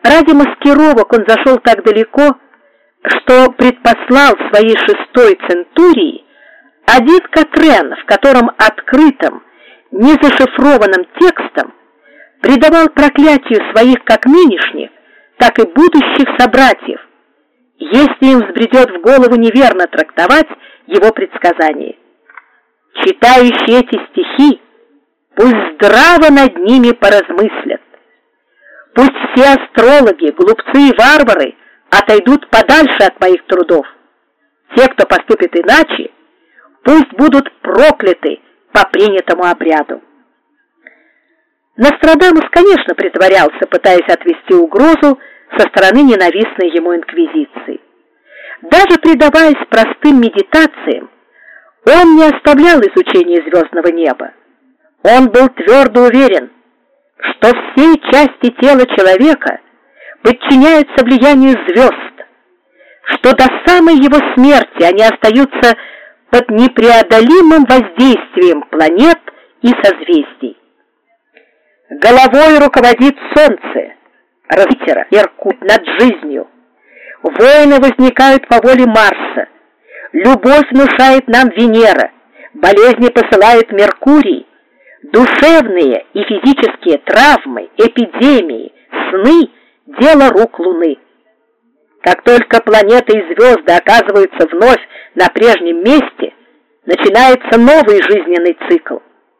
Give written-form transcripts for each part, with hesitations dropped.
Ради маскировок он зашел так далеко, что предпослал своей 6-й центурии Адит Катрен, в котором открытым, незашифрованным текстом предавал проклятию своих как нынешних, так и будущих собратьев, если им взбредет в голову неверно трактовать его предсказания. Читающие эти стихи пусть здраво над ними поразмыслят. Пусть все астрологи, глупцы и варвары отойдут подальше от моих трудов. Те, кто поступит иначе, пусть будут прокляты по принятому обряду. Нострадамус, конечно, притворялся, пытаясь отвести угрозу со стороны ненавистной ему инквизиции. Даже предаваясь простым медитациям, он не оставлял изучения звездного неба. Он был твердо уверен, что все части тела человека подчиняются влиянию звезд, что до самой его смерти они остаются под непреодолимым воздействием планет и созвездий. Головой руководит Солнце, Ветер, Меркурий над жизнью. Войны возникают по воле Марса. Любовь внушает нам Венера, болезни посылает Меркурий, душевные и физические травмы, эпидемии, сны – дело рук Луны. Как только планеты и звезды оказываются вновь на прежнем месте, начинается новый жизненный цикл.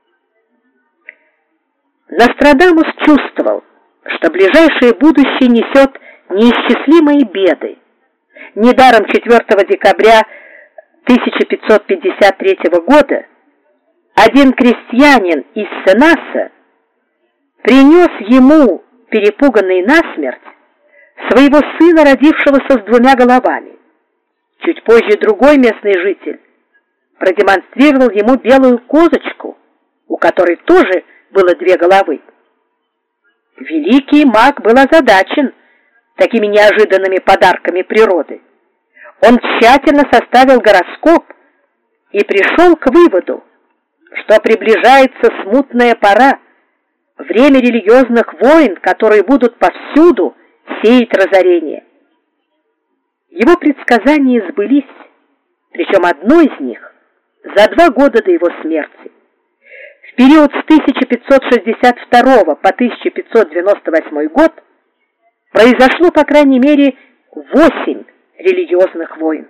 Нострадамус чувствовал, что ближайшее будущее несет неисчислимые беды. Недаром 4 декабря 1553 года один крестьянин из Сенаса принес ему, перепуганный насмерть, своего сына, родившегося с 2 головами. Чуть позже другой местный житель продемонстрировал ему белую козочку, у которой тоже было 2 головы. Великий маг был озадачен такими неожиданными подарками природы. Он тщательно составил гороскоп и пришел к выводу, что приближается смутная пора, время религиозных войн, которые будут повсюду сеять разорение. Его предсказания сбылись, причем одно из них за 2 года до его смерти. В период с 1562 по 1598 год произошло, по крайней мере, 8 религиозных войн.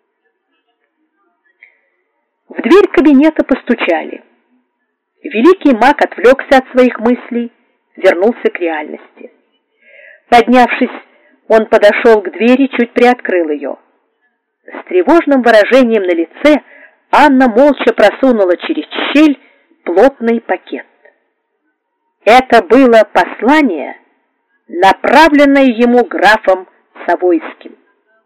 В дверь кабинета постучали. Великий маг отвлекся от своих мыслей, вернулся к реальности. Поднявшись, он подошел к двери, чуть приоткрыл ее. С тревожным выражением на лице Анна молча просунула через щель плотный пакет. Это было послание, направленное ему графом Савойским.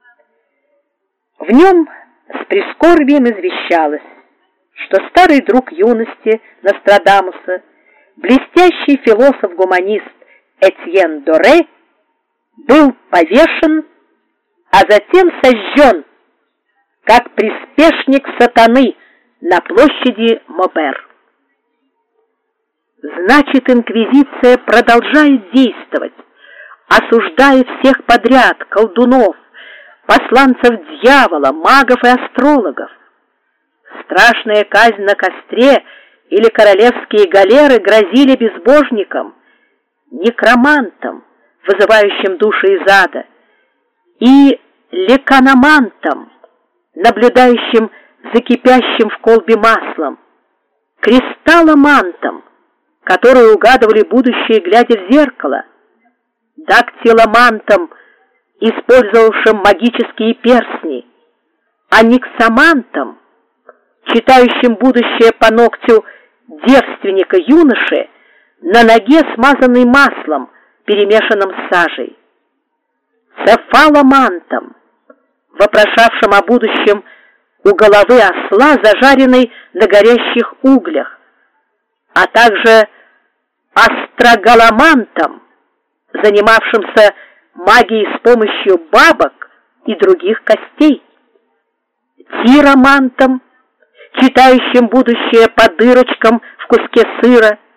В нем с прискорбием извещалось, что старый друг юности Нострадамуса, блестящий философ-гуманист Этьен Доре, был повешен, а затем сожжен, как приспешник сатаны на площади Мобер. Значит, инквизиция продолжает действовать, осуждая всех подряд, колдунов, посланцев дьявола, магов и астрологов. Страшная казнь на костре или королевские галеры грозили безбожникам, некромантам, вызывающим души из ада, и леканомантам, наблюдающим за кипящим в колбе маслом, кристалломантам, которые угадывали будущее, глядя в зеркало, дактиломантам, использовавшим магические перстни, аниксомантам, читающим будущее по ногтю девственника-юноши на ноге, смазанной маслом, перемешанным с сажей, цефаломантам, вопрошавшим о будущем у головы осла, зажаренной на горящих углях, а также астрогаломантом, занимавшимся магией с помощью бабок и других костей, тиромантом, читающим будущее по дырочкам в куске сыра,